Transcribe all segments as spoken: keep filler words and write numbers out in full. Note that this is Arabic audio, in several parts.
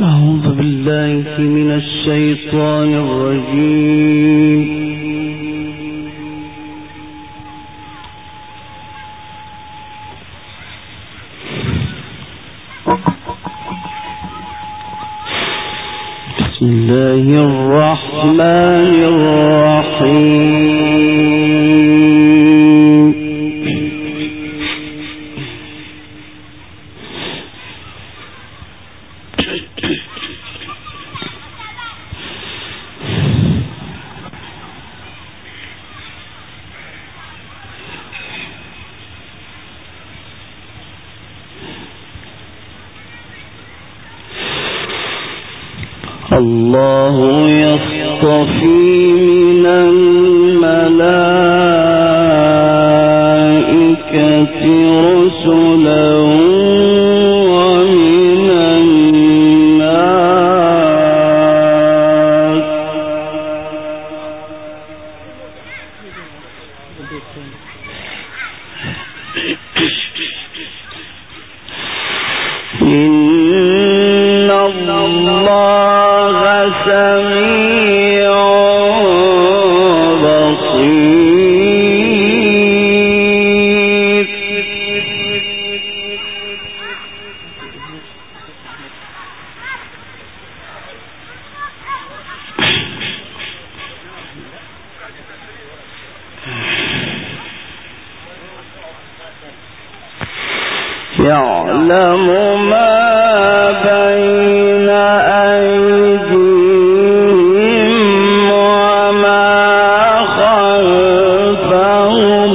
أعوذ بالله من الشيطان الرجيم. بسم الله الرحمن الرحيم. الله يصطفي من الملائكة رسلا ومن الناس إن الله سميع بصير. يعلم ما بين أيديهم وما خلفهم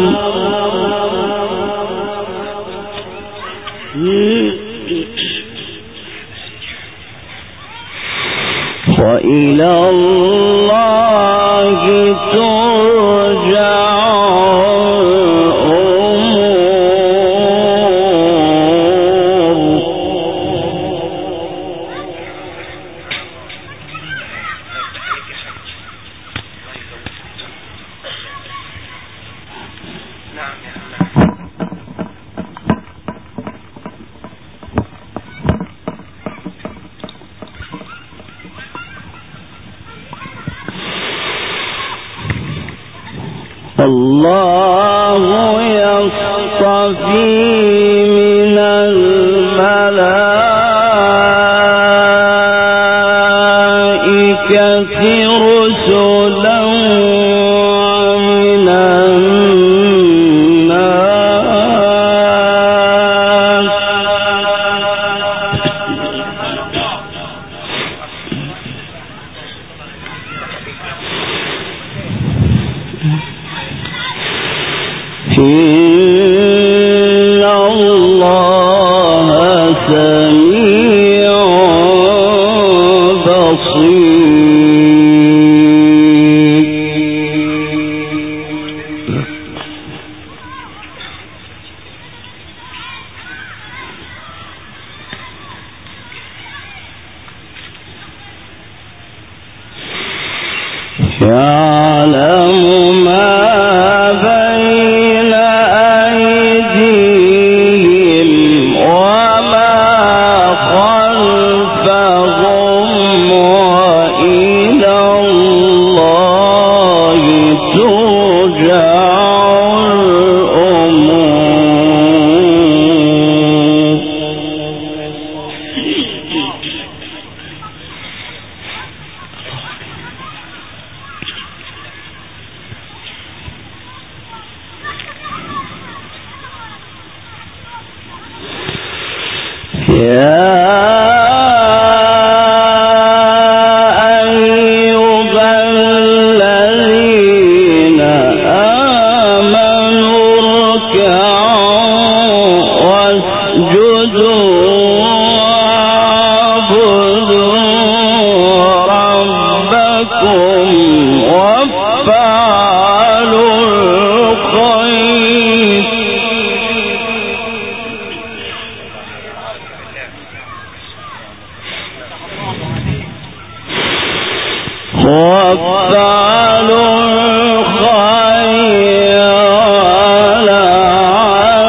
وإلى الله ترجع الله يصطفي من الملائكة رسلا ومن الناس إن الله سميع بصير. يعلم ما بين أيديهم وما خلفهم وإلى الله ترجع الأمور. يا أيها الذين آمنوا اركعوا واسجدوا واعبدوا ربكم وافعلوا الخير وافعلوا الخير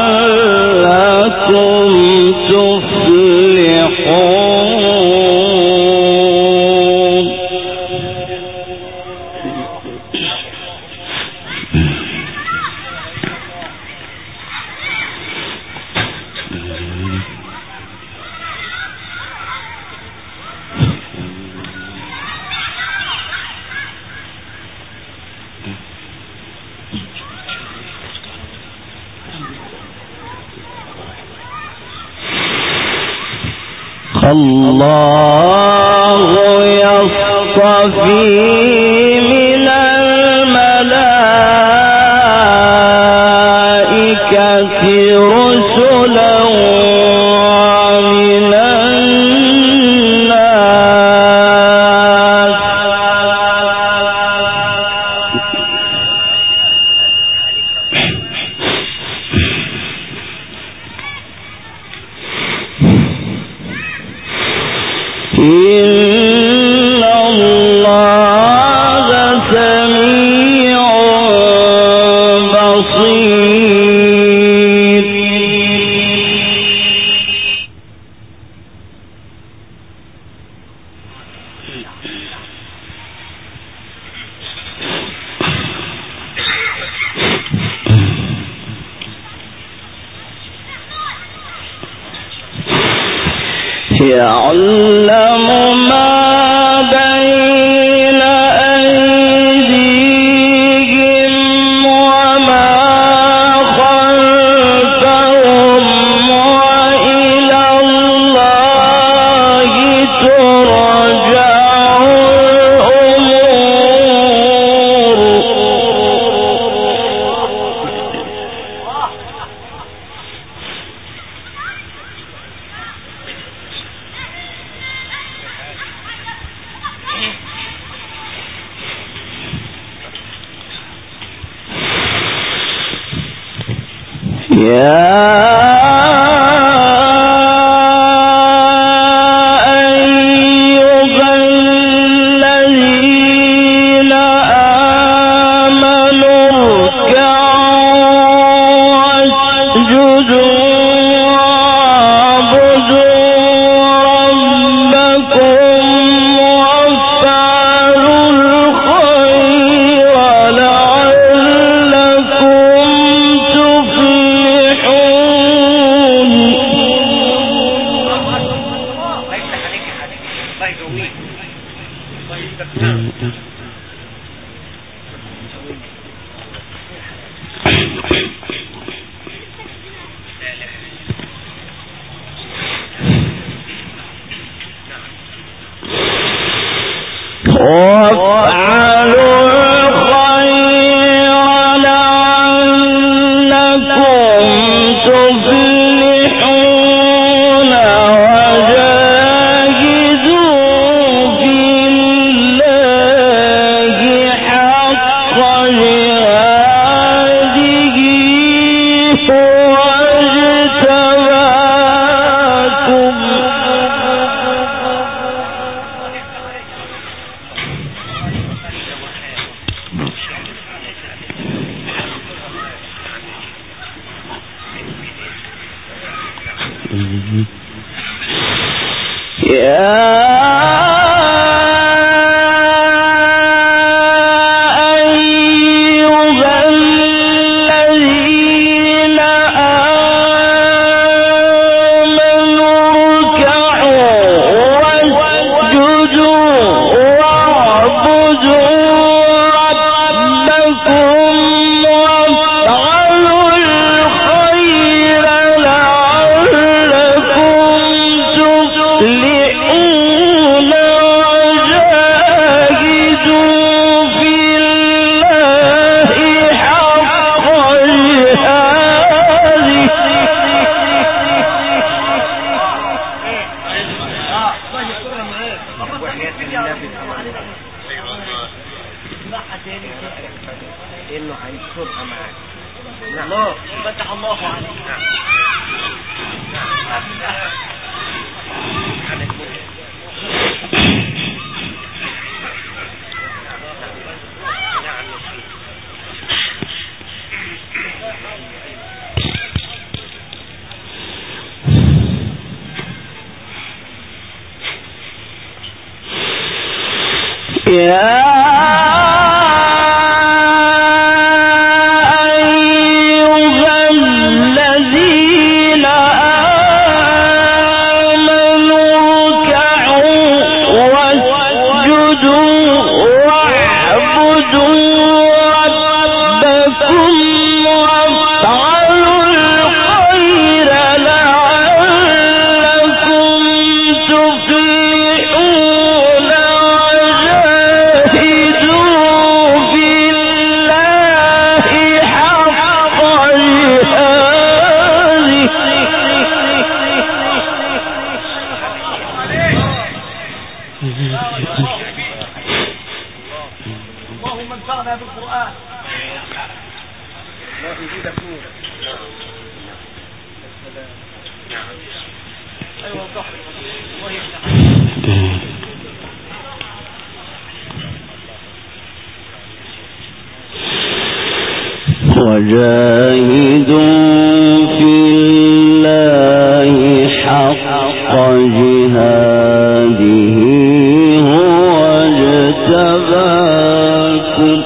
لعلكم تفلحون. الله يصطفي من الملائكة رسلا ومن يعلم ما بين أيديهم وما خلفهم وإلى الله ترجع تفلحون وجاهدوا في الله حق جهاده هو اجتباكم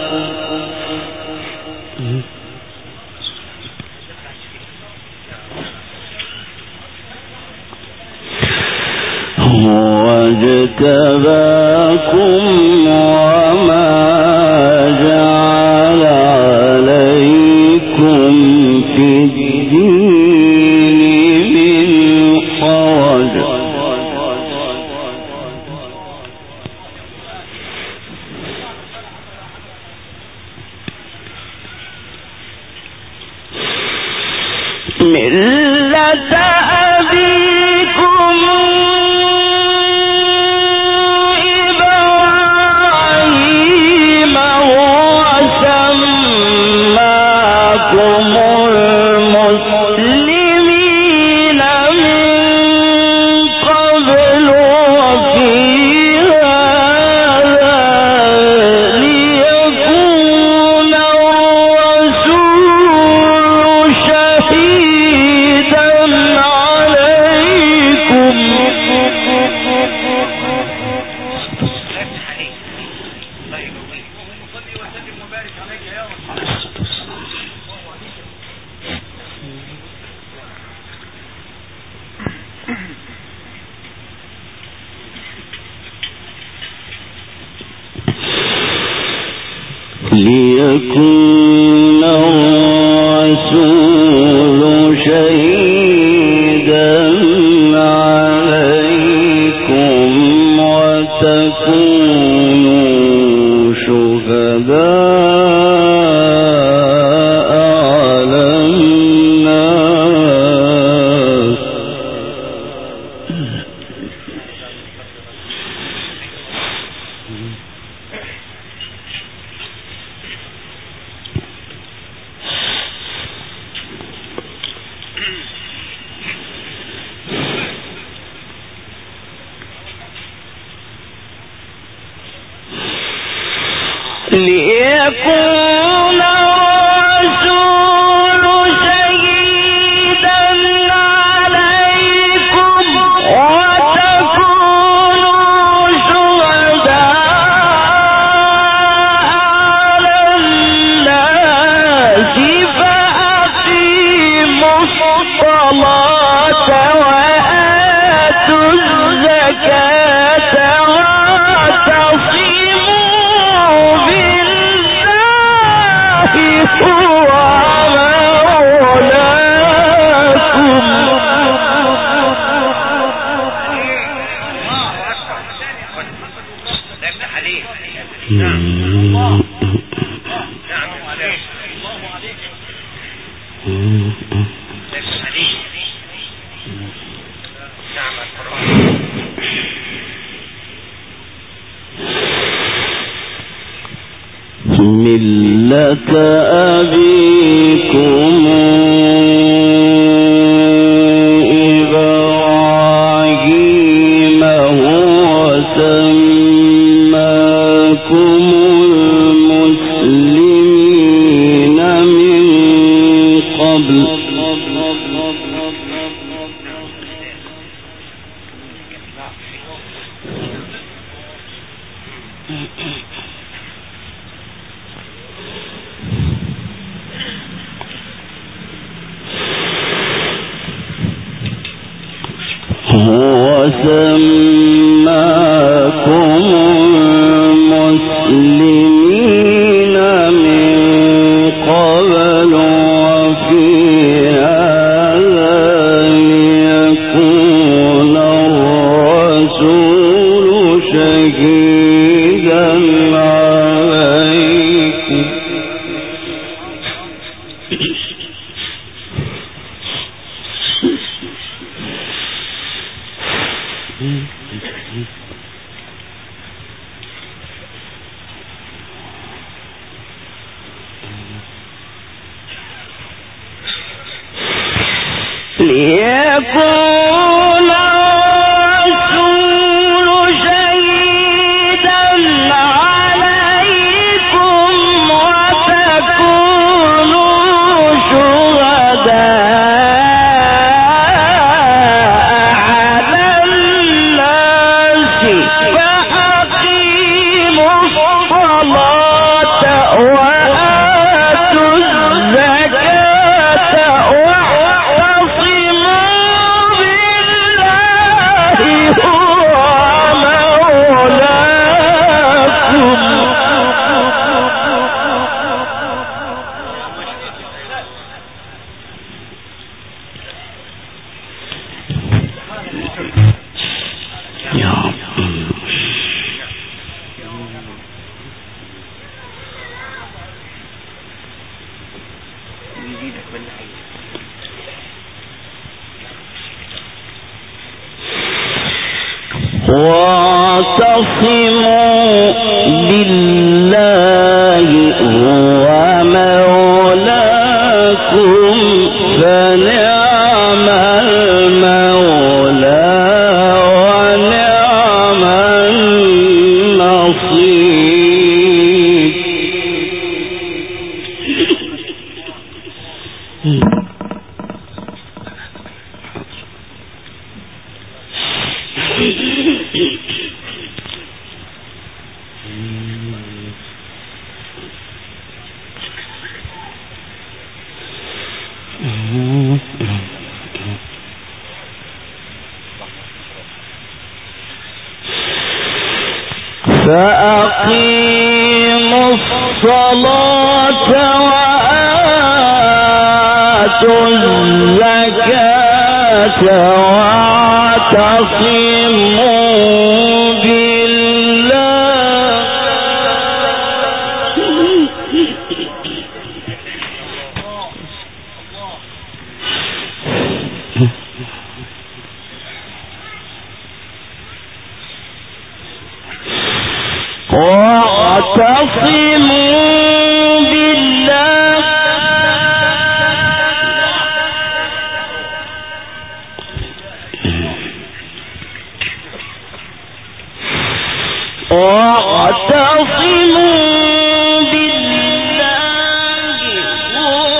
هو اجتباكم وما جعل عليكم في الدين من حرج ملة أبيكم إبراهيم هو سماكم المسلمين من قبل وفي هذا ليكون الرسول شهيدا عليكم ليكون الرسول شهيدا عليكم وتكونوا شهداء على الناس ليكون الرسول شهيدا عليكم وتكونوا شهداء على الناس فأقيموا الصلاة وآتوا الزكاة واعتصموا بالله هو مولاكم. ملة أبيكم إبراهيم هو سماكم المسلمين من قبل هو سماكم المسلمين من قبل وفي هذا ليكون الرسول شهيدا عليكم ليكون الرسول شهيدا عليكم وتكونوا شهداء على الناس فأقيموا الصلاة وآتوا الزكاة واعتصموا بالله هو مولاكم فنعم المولى ونعم النصير. فأقيموا الصلاة وآتوا الزكاة واعتصموا بالله واعتصموا بالله واعتصموا بالله هو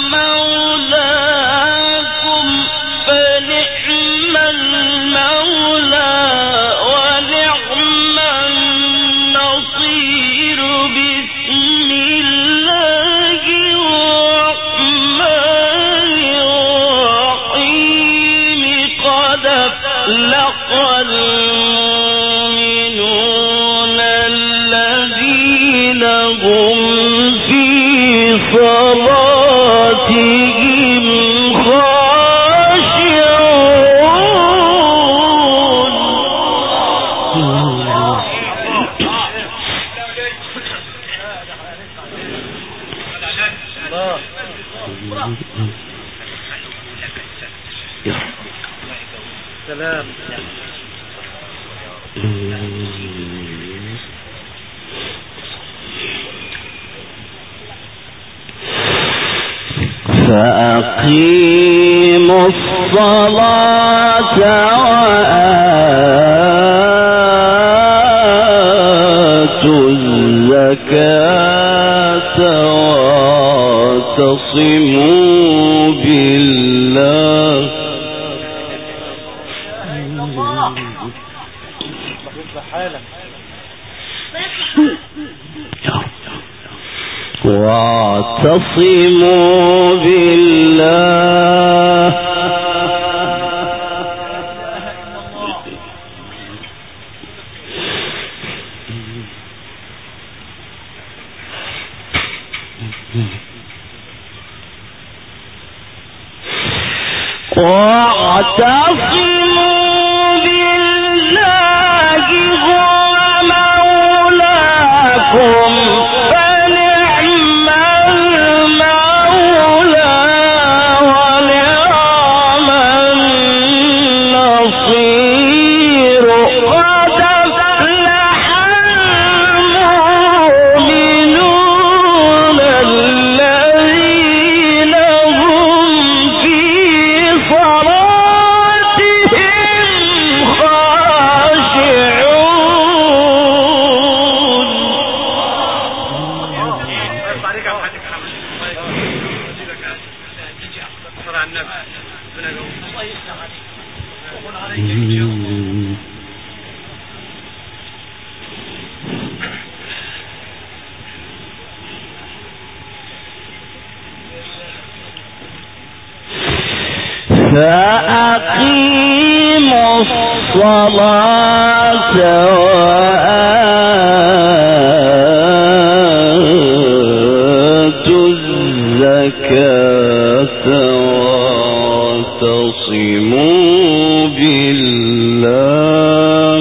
مولاكم فنعم المولى ونعم النصير. بسم الله الرحمن الرحيم. قد أفلح المؤمنون الذين هم في صلاتهم خاشعون. سلام. فأقيموا الصلاة وآتوا الزكاة واعتصموا بالله. واعتصموا بالله واعتصموا بالله هو فأقيموا الصلاة وآتوا الزكاة واعتصموا بالله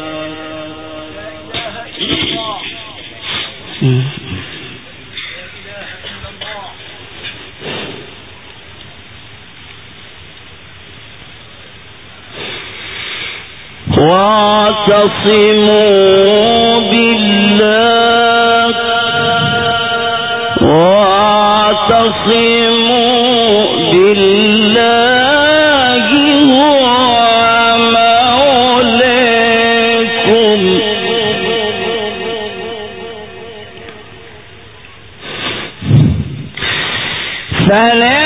واعتصموا بالله واعتصموا بالله هو مولاكم فلا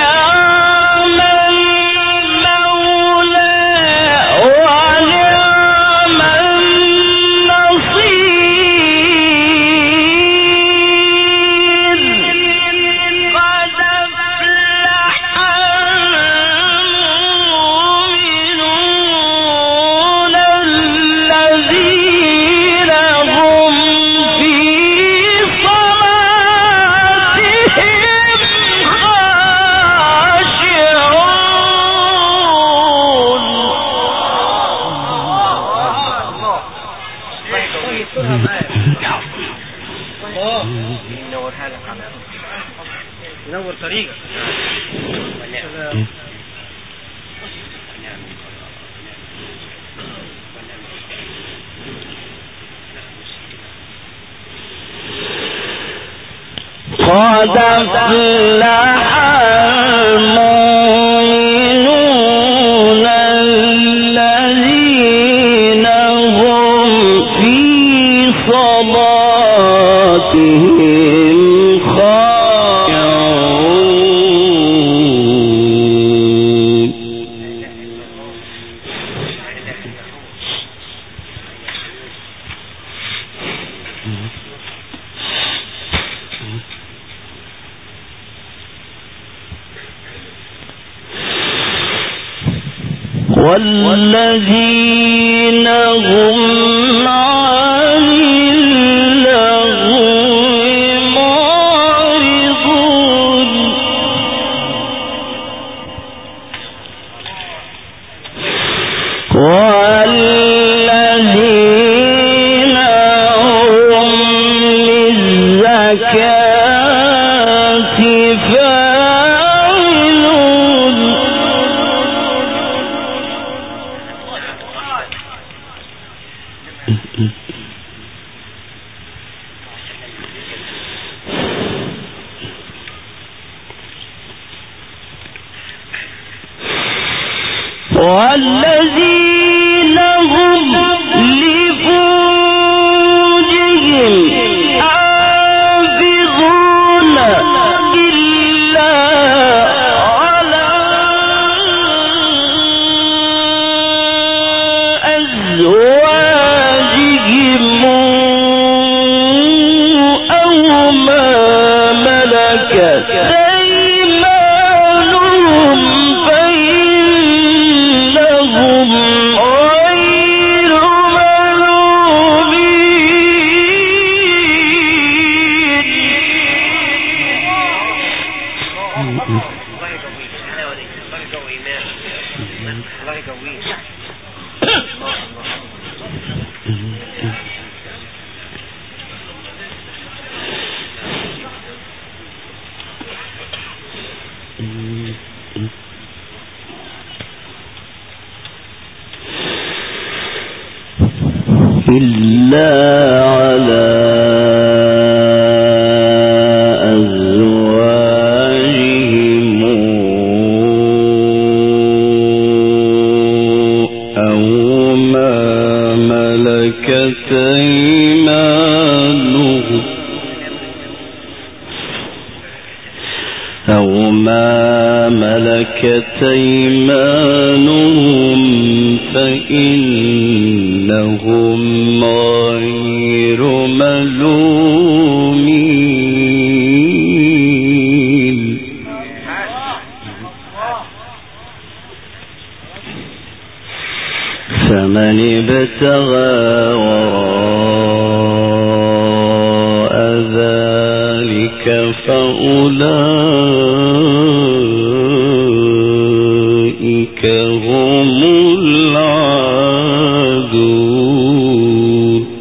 نور طريقك قد أفلح المؤمنون الذين هم في صلاتهم خاشعون والذين هم عن اللغو معرضون والذين هم للزكاة فاعلون والذين هم لفروجهم حافظون إلا على أزواجهم أو ما ملكت أيمانهم فإنهم غير إلا على أزواجهم أو ما ملكت أيمانهم أو ما ملكت أيمانهم فإنهم غير ملومين ابتغى وراء ذلك فأولئك هم العادون.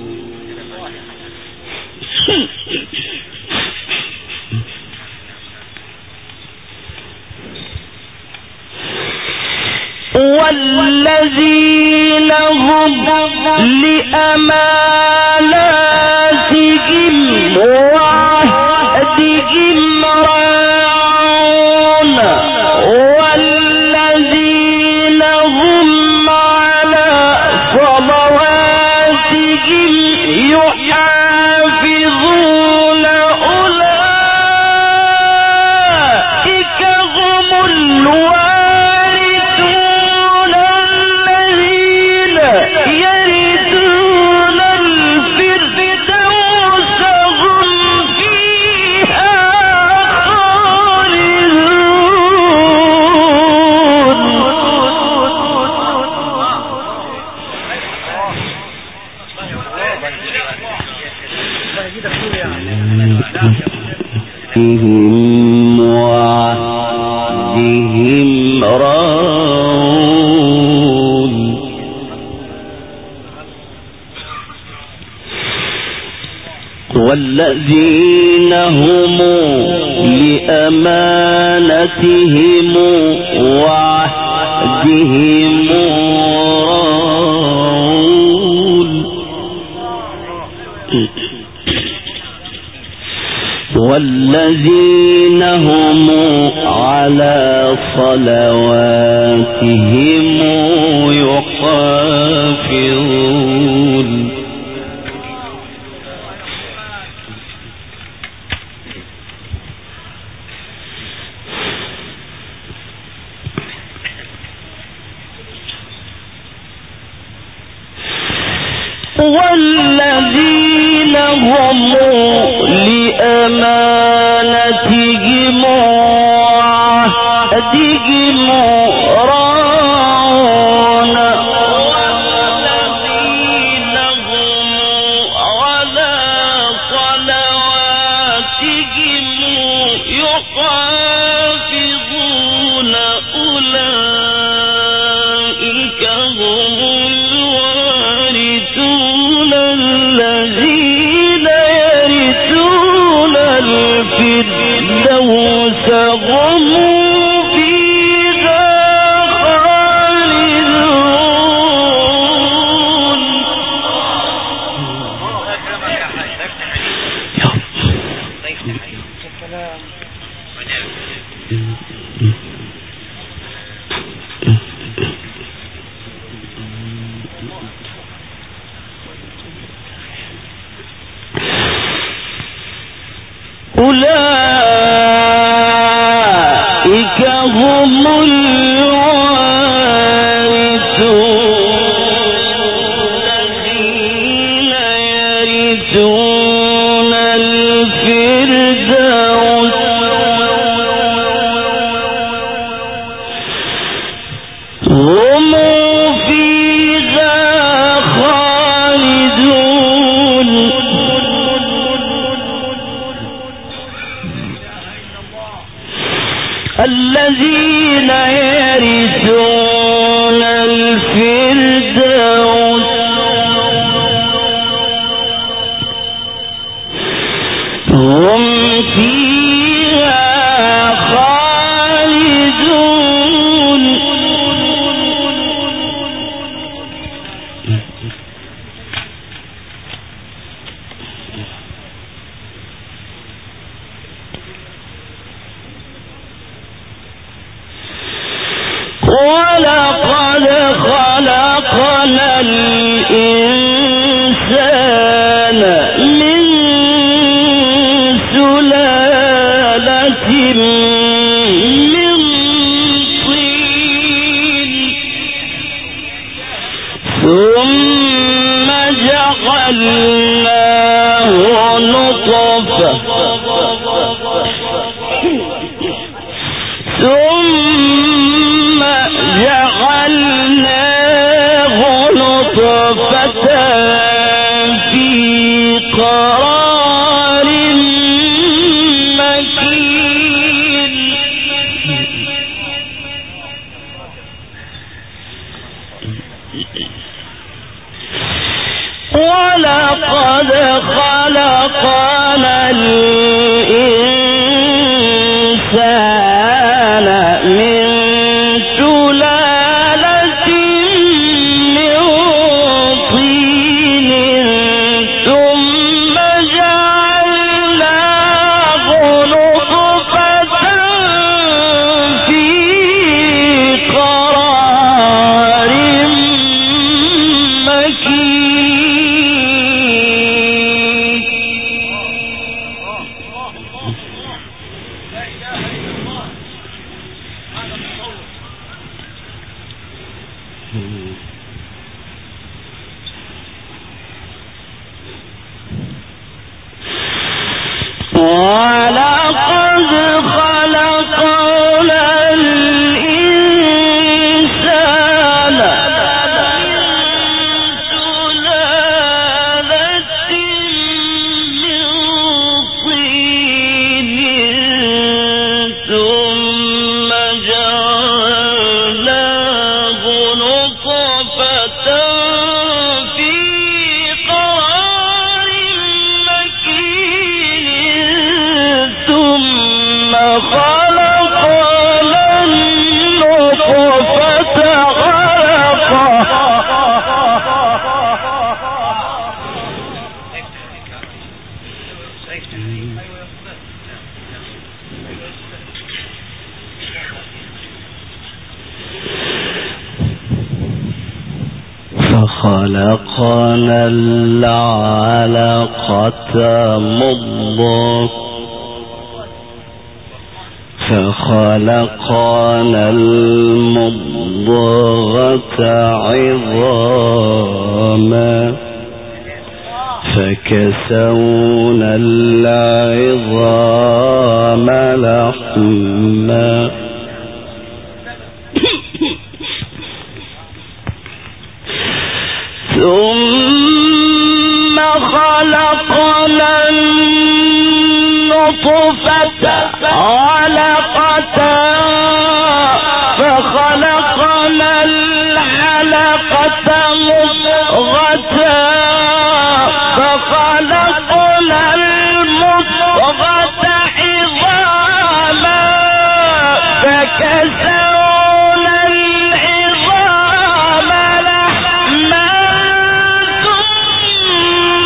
والذين هم لأماناتهم وعهدهم راعون والذين هم على صلواتهم يحافظون أولئك هم الوارثون الذين يرثون الفردوس هم فيها خالدون. وعهدهم راعون والذين هم لأمانتهم وعهدهم راعون والذين هم على صلواتهم يحافظون. والذين هم لأمانتهم وعهدهم راعون والذين هم على صلواتهم يحافظون أولئك هم الوارثون الذين يرثون الفردوس هم فيها خالدون. أولئك هم الوارثون الذين يرثون الفردوس هم فيها خالدون. الذين يرثون الفردوس هم فيها خالدون. ولقد خلقنا الإنسان من سلالة من طين ثم جعلناه نطفة ثم جعلناه نطفة ولقد خلقنا الإنسان من سلالة من طين ثم جعلناه نطفة في قرار ولقد خلقنا الإنسان من سلالة من طين ثم جعلناه نطفة في قرار مكين ثم خلقنا النطفة علقة فخلقنا العلقة مضغة فخلقنا المضغة عظاما فكسونا العظام لحما ثم خلقنا النطفة علقة فخلقنا العلقة مضغة فخلقنا المضغة عظاما فكسونا العظام لحما ثم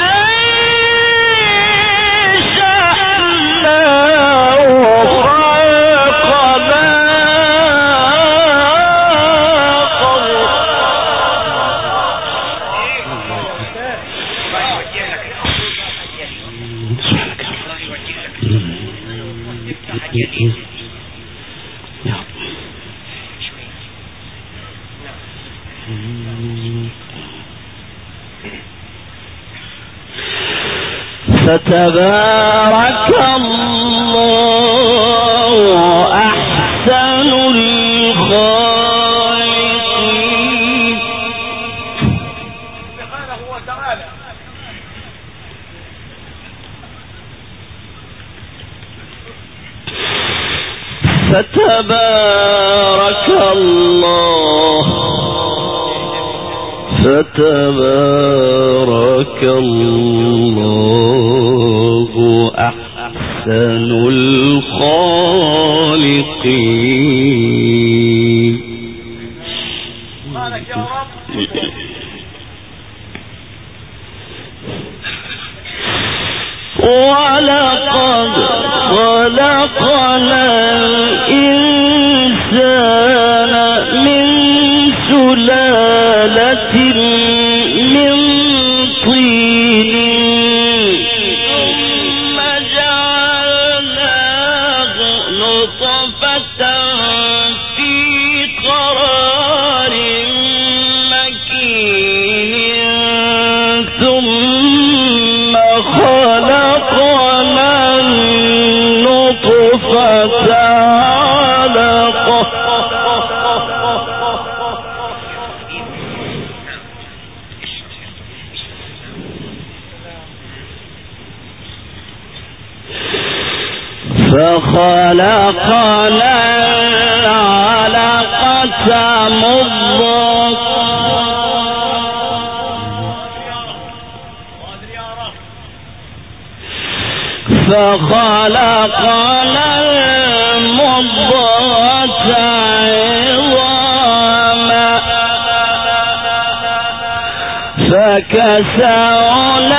أنشأناه خلقا فتبارك الله أحسن الخالقين. سبحانه وتعالى. فتبارك الله فتبارك الله أحسن الخالقين. سبحانك يا رب. ولقد خلقنا الإنسان من سلالة من طين ثم جعلناه نطفة في قرار مكين ثم خلقنا النطفة علقة فخلقنا العلقة مضغة فخلقنا المضغة عظاما فكسونا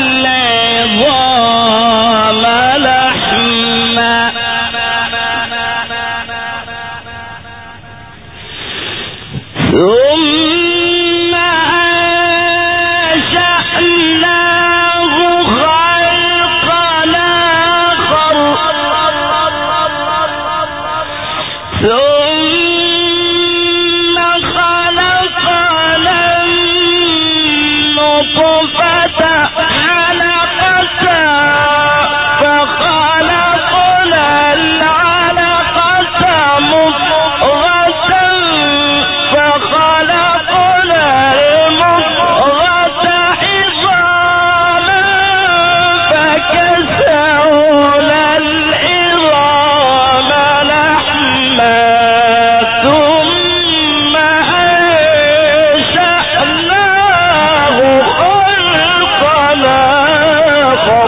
العظام لحما ثم أنشأناه خلقا آخر ثم خلقنا النطفة علقة فخلقنا العلقة مضغة فخلقنا المضغة عظاما فكسونا العظام لحما ثم أنشأناه خلقا آخر.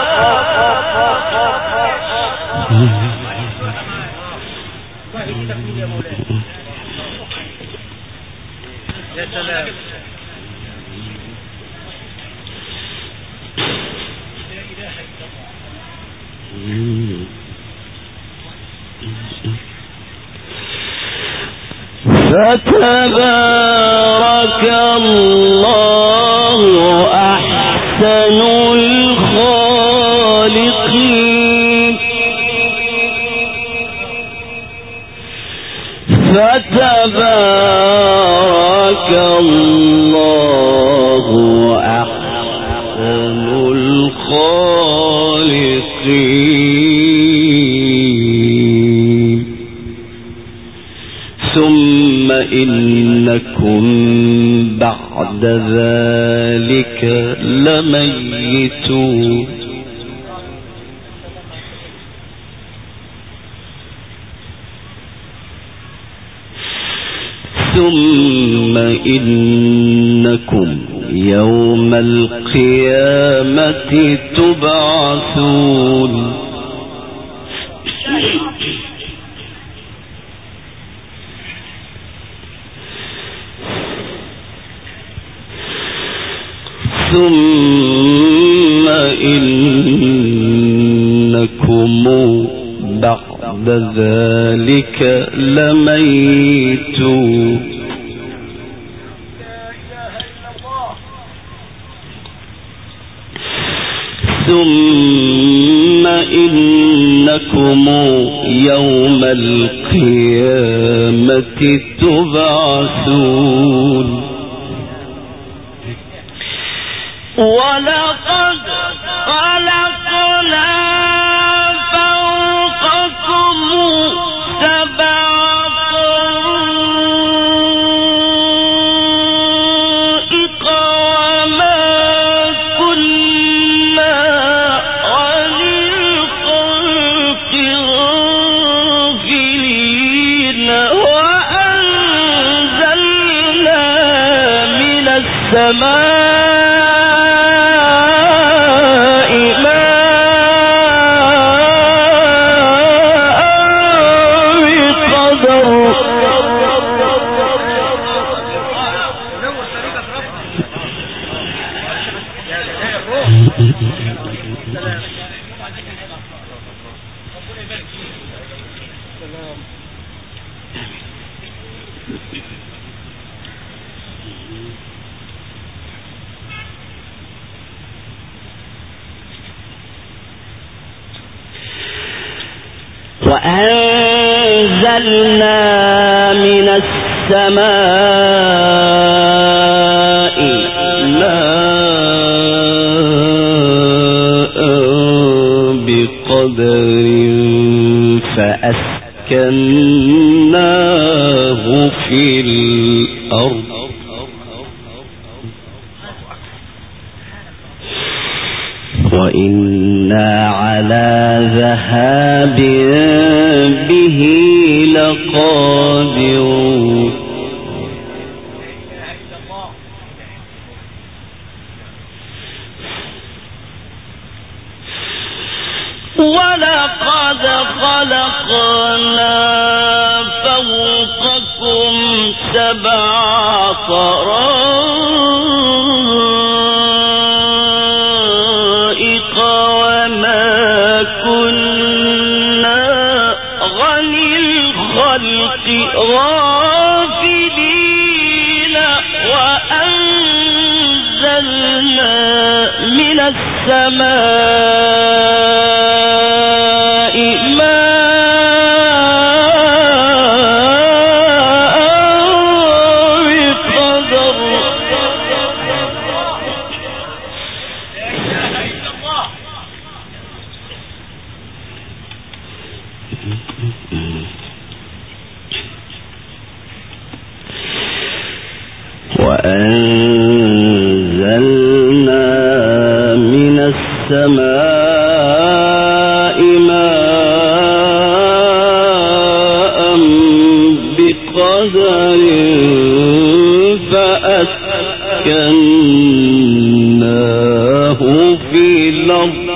يا سلام. فتبارك الله أحسن الخالقين. فتبارك الله أحسن الخالقين. ثم إنكم بعد ذلك لميتون. ثم إنكم يوم القيامة تبعثون. ثم إنكم بعد ذلك لميتون. ثم إنكم يوم القيامة تبعثون. ولقد خلقنا فوقكم سبع طرائق وما كنا عن الخلق غافلين وأنزلنا من السماء وأنزلنا من السماء ماء بقدر فأسكناه في الأرض وإنا على ذهاب به لقادرون. خلقنا فوقكم سبع طرائق وما كنا عن الخلق غافلين وأنزلنا من السماء ماء بقدر وأنزلنا من السماء ماء بقدر فأسكناه في الأرض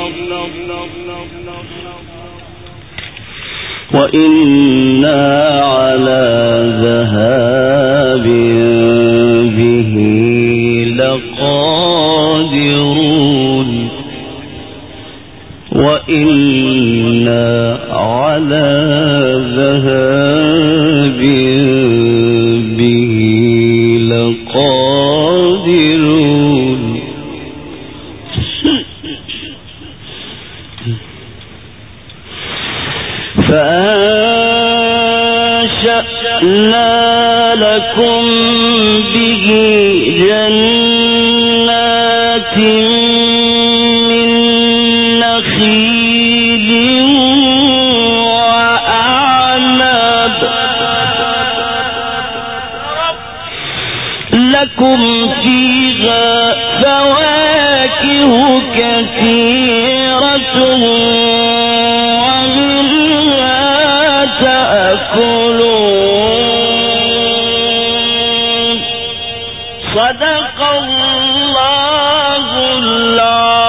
وإنا على ذهاب به لقادرون وإنا على ذهاب به لقادرون فأنشأنا لكم به جنات من نخيل وأعناب لكم فيها فواكه كثيرة ومنها تأكلون صدق الله العظيم.